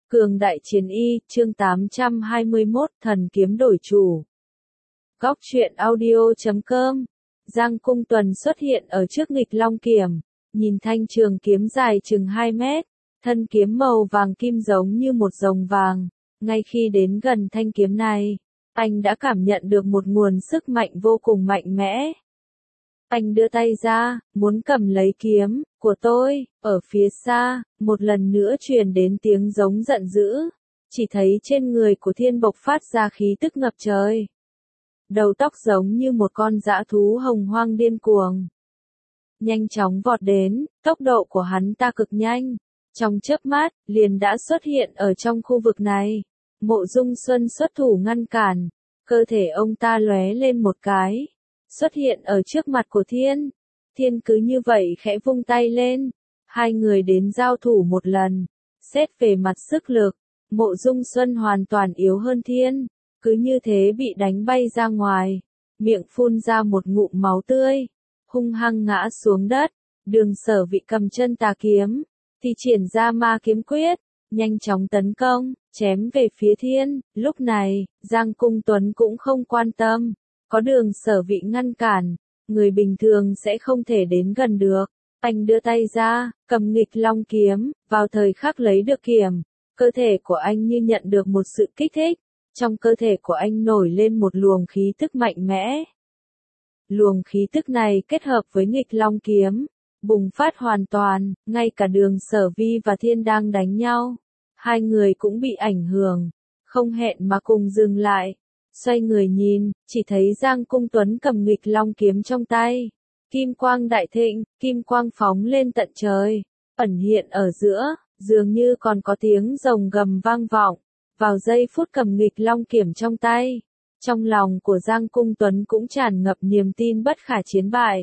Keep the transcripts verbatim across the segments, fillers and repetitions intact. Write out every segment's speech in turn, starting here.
Cường đại chiến y, chương tám trăm hai mươi mốt, thần kiếm đổi chủ. Góc truyện audio chấm com. Giang Cung Tuần xuất hiện ở trước nghịch long kiểm, nhìn thanh trường kiếm dài chừng hai mét, thân kiếm màu vàng kim giống như một rồng vàng. Ngay khi đến gần thanh kiếm này, anh đã cảm nhận được một nguồn sức mạnh vô cùng mạnh mẽ. Anh đưa tay ra, muốn cầm lấy kiếm của tôi. Ở phía xa, một lần nữa truyền đến tiếng giống giận dữ. Chỉ thấy trên người của Thiên bộc phát ra khí tức ngập trời. Đầu tóc giống như một con dã thú hồng hoang điên cuồng. Nhanh chóng vọt đến, tốc độ của hắn ta cực nhanh. Trong chớp mắt, liền đã xuất hiện ở trong khu vực này. Mộ Dung Xuân xuất thủ ngăn cản. Cơ thể ông ta lóe lên một cái. Xuất hiện ở trước mặt của Thiên. Thiên cứ như vậy khẽ vung tay lên. Hai người đến giao thủ một lần. Xét về mặt sức lực, Mộ Dung Xuân hoàn toàn yếu hơn Thiên. Cứ như thế bị đánh bay ra ngoài. Miệng phun ra một ngụm máu tươi. Hung hăng ngã xuống đất. Đường Sở Vị cầm chân tà kiếm. Thì triển ra ma kiếm quyết. Nhanh chóng tấn công, chém về phía Thiên. Lúc này, Giang Cung Tuấn cũng không quan tâm. Có Đường Sở Vị ngăn cản, người bình thường sẽ không thể đến gần được. Anh đưa tay ra, cầm nghịch long kiếm, vào thời khắc lấy được kiếm. Cơ thể của anh như nhận được một sự kích thích. Trong cơ thể của anh nổi lên một luồng khí tức mạnh mẽ. Luồng khí tức này kết hợp với nghịch long kiếm, bùng phát hoàn toàn, ngay cả Đường Sở Vi và Thiên đang đánh nhau. Hai người cũng bị ảnh hưởng, không hẹn mà cùng dừng lại. Xoay người nhìn, chỉ thấy Giang Cung Tuấn cầm nghịch long kiếm trong tay. Kim quang đại thịnh, kim quang phóng lên tận trời, ẩn hiện ở giữa, dường như còn có tiếng rồng gầm vang vọng. Vào giây phút cầm nghịch long kiếm trong tay, trong lòng của Giang Cung Tuấn cũng tràn ngập niềm tin bất khả chiến bại.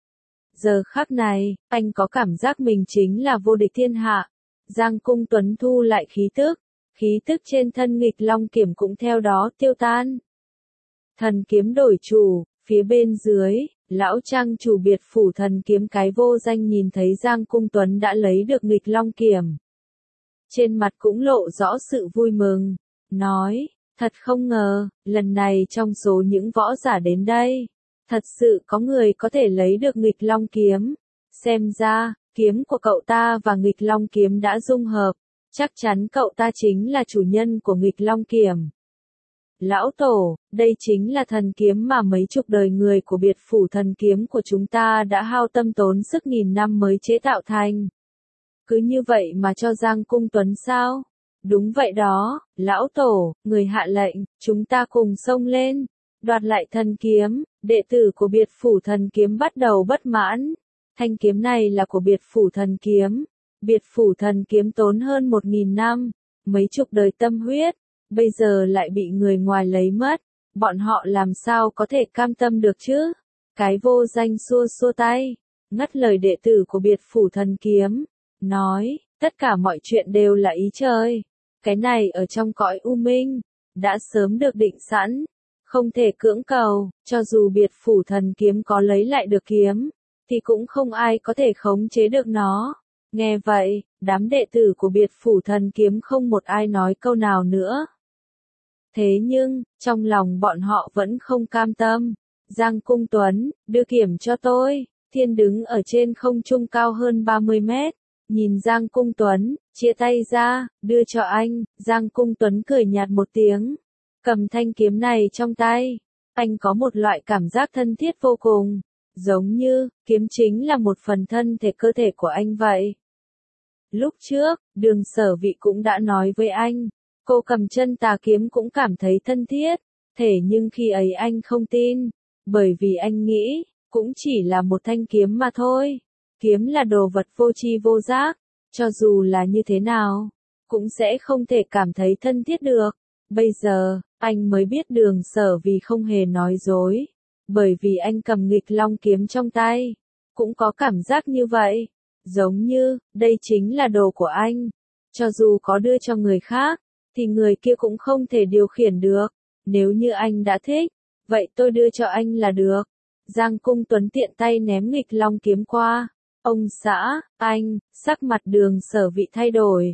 Giờ khắc này, anh có cảm giác mình chính là vô địch thiên hạ. Giang Cung Tuấn thu lại khí tức, khí tức trên thân nghịch long kiếm cũng theo đó tiêu tan. Thần kiếm đổi chủ, phía bên dưới, lão trang chủ biệt phủ thần kiếm cái vô danh nhìn thấy Giang Cung Tuấn đã lấy được nghịch long kiếm. Trên mặt cũng lộ rõ sự vui mừng, nói, thật không ngờ, lần này trong số những võ giả đến đây, thật sự có người có thể lấy được nghịch long kiếm. Xem ra, kiếm của cậu ta và nghịch long kiếm đã dung hợp, chắc chắn cậu ta chính là chủ nhân của nghịch long kiếm. Lão Tổ, đây chính là thần kiếm mà mấy chục đời người của biệt phủ thần kiếm của chúng ta đã hao tâm tốn sức nghìn năm mới chế tạo thành. Cứ như vậy mà cho Giang Cung Tuấn sao? Đúng vậy đó, Lão Tổ, người hạ lệnh, chúng ta cùng xông lên, đoạt lại thần kiếm. Đệ tử của biệt phủ thần kiếm bắt đầu bất mãn. Thanh kiếm này là của biệt phủ thần kiếm. Biệt phủ thần kiếm tốn hơn một nghìn năm, mấy chục đời tâm huyết, bây giờ lại bị người ngoài lấy mất. Bọn họ làm sao có thể cam tâm được chứ? Cái vô danh xua xua tay, ngắt lời đệ tử của biệt phủ thần kiếm, nói, tất cả mọi chuyện đều là ý trời. Cái này ở trong cõi u minh, đã sớm được định sẵn, không thể cưỡng cầu, cho dù biệt phủ thần kiếm có lấy lại được kiếm, thì cũng không ai có thể khống chế được nó. Nghe vậy, đám đệ tử của biệt phủ thần kiếm không một ai nói câu nào nữa. Thế nhưng, trong lòng bọn họ vẫn không cam tâm. Giang Cung Tuấn, đưa kiếm cho tôi. Thiên đứng ở trên không trung cao hơn ba mươi mét. Nhìn Giang Cung Tuấn, chia tay ra, đưa cho anh. Giang Cung Tuấn cười nhạt một tiếng. Cầm thanh kiếm này trong tay. Anh có một loại cảm giác thân thiết vô cùng. Giống như, kiếm chính là một phần thân thể cơ thể của anh vậy. Lúc trước, Đường Sở Vị cũng đã nói với anh. Cô cầm chân tà kiếm cũng cảm thấy thân thiết. Thế nhưng khi ấy anh không tin. Bởi vì anh nghĩ, cũng chỉ là một thanh kiếm mà thôi. Kiếm là đồ vật vô tri vô giác. Cho dù là như thế nào, cũng sẽ không thể cảm thấy thân thiết được. Bây giờ, anh mới biết Đường Sở Vì không hề nói dối. Bởi vì anh cầm nghịch long kiếm trong tay. Cũng có cảm giác như vậy. Giống như, đây chính là đồ của anh. Cho dù có đưa cho người khác, thì người kia cũng không thể điều khiển được. Nếu như anh đã thích, vậy tôi đưa cho anh là được. Giang Cung Tuấn tiện tay ném nghịch long kiếm qua. Ông xã, anh, sắc mặt Đường Sở Vị thay đổi.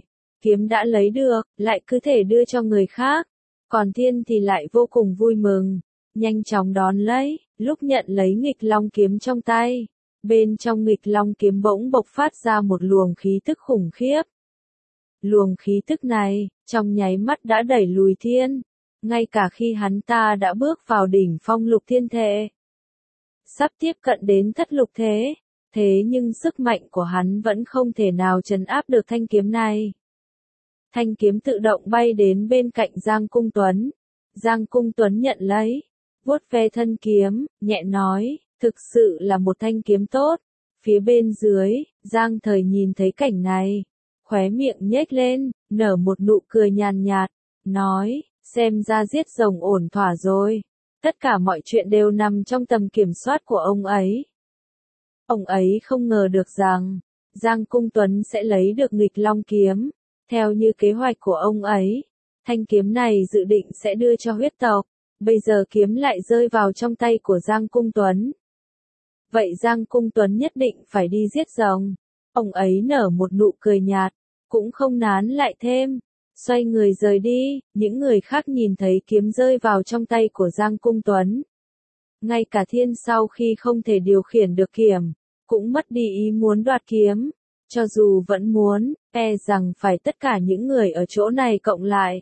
kiếm đã lấy được, lại cứ thể đưa cho người khác. Còn Thiên thì lại vô cùng vui mừng, nhanh chóng đón lấy, lúc nhận lấy nghịch long kiếm trong tay. Bên trong nghịch long kiếm bỗng bộc phát ra một luồng khí tức khủng khiếp. Luồng khí tức này, trong nháy mắt đã đẩy lùi Thiên, ngay cả khi hắn ta đã bước vào đỉnh phong lục thiên thể. Sắp tiếp cận đến thất lục thế, thế nhưng sức mạnh của hắn vẫn không thể nào trấn áp được thanh kiếm này. Thanh kiếm tự động bay đến bên cạnh Giang Cung Tuấn. Giang Cung Tuấn nhận lấy, vuốt ve thân kiếm, nhẹ nói, thực sự là một thanh kiếm tốt. Phía bên dưới, Giang Thời nhìn thấy cảnh này, khóe miệng nhếch lên, nở một nụ cười nhàn nhạt, nói, xem ra giết rồng ổn thỏa rồi. Tất cả mọi chuyện đều nằm trong tầm kiểm soát của ông ấy. Ông ấy không ngờ được rằng, Giang Cung Tuấn sẽ lấy được nghịch long kiếm. Theo như kế hoạch của ông ấy, thanh kiếm này dự định sẽ đưa cho huyết tộc. Bây giờ kiếm lại rơi vào trong tay của Giang Cung Tuấn. Vậy Giang Cung Tuấn nhất định phải đi giết rồng. Ông ấy nở một nụ cười nhạt, cũng không nán lại thêm. Xoay người rời đi, những người khác nhìn thấy kiếm rơi vào trong tay của Giang Cung Tuấn. Ngay cả Thiên sau khi không thể điều khiển được kiếm, cũng mất đi ý muốn đoạt kiếm. Cho dù vẫn muốn, e rằng phải tất cả những người ở chỗ này cộng lại,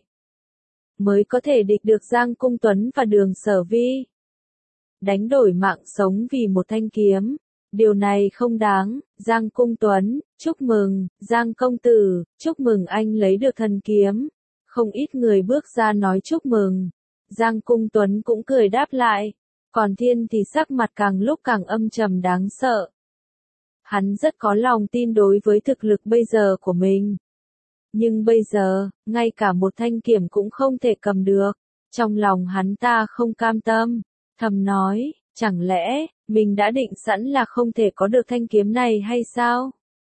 mới có thể địch được Giang Cung Tuấn và Đường Sở Vi. Đánh đổi mạng sống vì một thanh kiếm, điều này không đáng. Giang Cung Tuấn, chúc mừng, Giang công tử, chúc mừng anh lấy được thần kiếm. Không ít người bước ra nói chúc mừng. Giang Cung Tuấn cũng cười đáp lại, còn Thiên thì sắc mặt càng lúc càng âm trầm đáng sợ. Hắn rất có lòng tin đối với thực lực bây giờ của mình. Nhưng bây giờ, ngay cả một thanh kiếm cũng không thể cầm được. Trong lòng hắn ta không cam tâm, thầm nói, chẳng lẽ, mình đã định sẵn là không thể có được thanh kiếm này hay sao?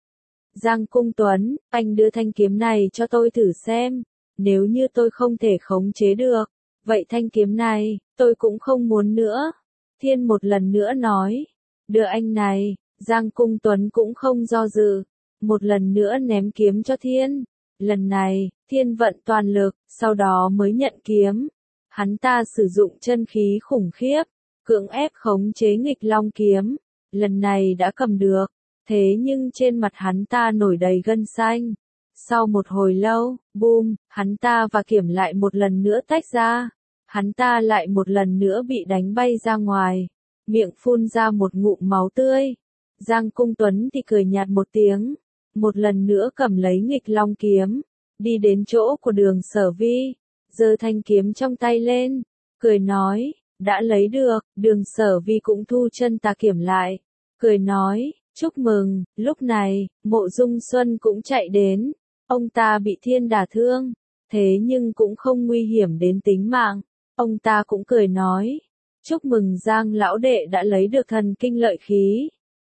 Giang Cung Tuấn, anh đưa thanh kiếm này cho tôi thử xem. Nếu như tôi không thể khống chế được, vậy thanh kiếm này, tôi cũng không muốn nữa. Thiên một lần nữa nói, đưa anh này. Giang Cung Tuấn cũng không do dự, một lần nữa ném kiếm cho Thiên. Lần này, Thiên vận toàn lực, sau đó mới nhận kiếm. Hắn ta sử dụng chân khí khủng khiếp, cưỡng ép khống chế nghịch long kiếm. Lần này đã cầm được, thế nhưng trên mặt hắn ta nổi đầy gân xanh. Sau một hồi lâu, boom, hắn ta và kiếm lại một lần nữa tách ra. Hắn ta lại một lần nữa bị đánh bay ra ngoài, miệng phun ra một ngụm máu tươi. Giang Cung Tuấn thì cười nhạt một tiếng, một lần nữa cầm lấy nghịch long kiếm, đi đến chỗ của Đường Sở Vi, giơ thanh kiếm trong tay lên, cười nói, đã lấy được. Đường Sở Vi cũng thu chân tà kiếm lại, cười nói, chúc mừng. Lúc này, Mộ Dung Xuân cũng chạy đến, ông ta bị Thiên đả thương, thế nhưng cũng không nguy hiểm đến tính mạng, ông ta cũng cười nói, chúc mừng Giang lão đệ đã lấy được thần kinh lợi khí.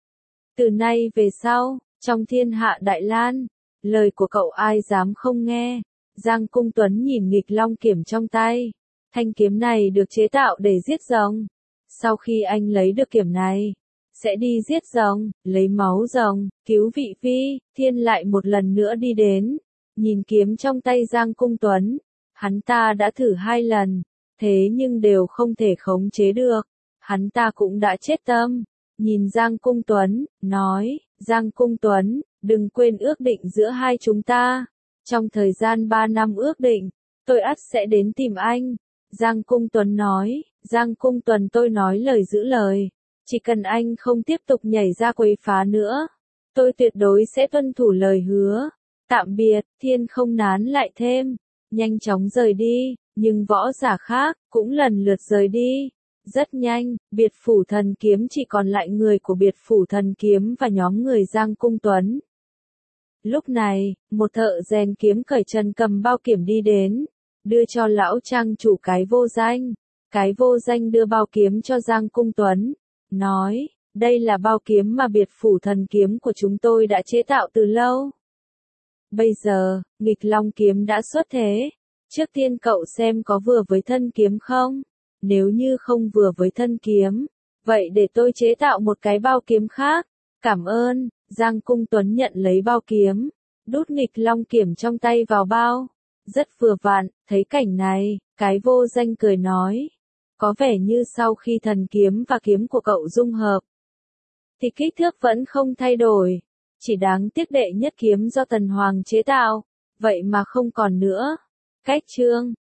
Từ nay về sau, trong thiên hạ Đại Lan, lời của cậu ai dám không nghe. Giang Cung Tuấn nhìn nghịch long kiếm trong tay. Thanh kiếm này được chế tạo để giết rồng. Sau khi anh lấy được kiếm này, sẽ đi giết rồng, lấy máu rồng, cứu vị phi. Thiên lại một lần nữa đi đến, nhìn kiếm trong tay Giang Cung Tuấn. Hắn ta đã thử hai lần, thế nhưng đều không thể khống chế được. Hắn ta cũng đã chết tâm. Nhìn Giang Cung Tuấn, nói, Giang Cung Tuấn, đừng quên ước định giữa hai chúng ta. Trong thời gian ba năm ước định, tôi ắt sẽ đến tìm anh. Giang Cung Tuấn nói, Giang Cung Tuấn tôi nói lời giữ lời. Chỉ cần anh không tiếp tục nhảy ra quấy phá nữa, tôi tuyệt đối sẽ tuân thủ lời hứa. Tạm biệt. Thiên không nán lại thêm, nhanh chóng rời đi, nhưng võ giả khác, cũng lần lượt rời đi. Rất nhanh, biệt phủ thần kiếm chỉ còn lại người của biệt phủ thần kiếm và nhóm người Giang Cung Tuấn. Lúc này, một thợ rèn kiếm cởi trần cầm bao kiếm đi đến, đưa cho lão trang chủ Cái Vô Danh. Cái Vô Danh đưa bao kiếm cho Giang Cung Tuấn, nói, đây là bao kiếm mà biệt phủ thần kiếm của chúng tôi đã chế tạo từ lâu. Bây giờ, nghịch long kiếm đã xuất thế. Trước tiên cậu xem có vừa với thân kiếm không? Nếu như không vừa với thân kiếm, vậy để tôi chế tạo một cái bao kiếm khác. Cảm ơn. Giang Cung Tuấn nhận lấy bao kiếm, đút nghịch long kiểm trong tay vào bao. Rất vừa vặn, thấy cảnh này, cái vô danh cười nói. Có vẻ như sau khi thần kiếm và kiếm của cậu dung hợp, thì kích thước vẫn không thay đổi. Chỉ đáng tiếc đệ nhất kiếm do Tần Hoàng chế tạo, vậy mà không còn nữa. Cách chương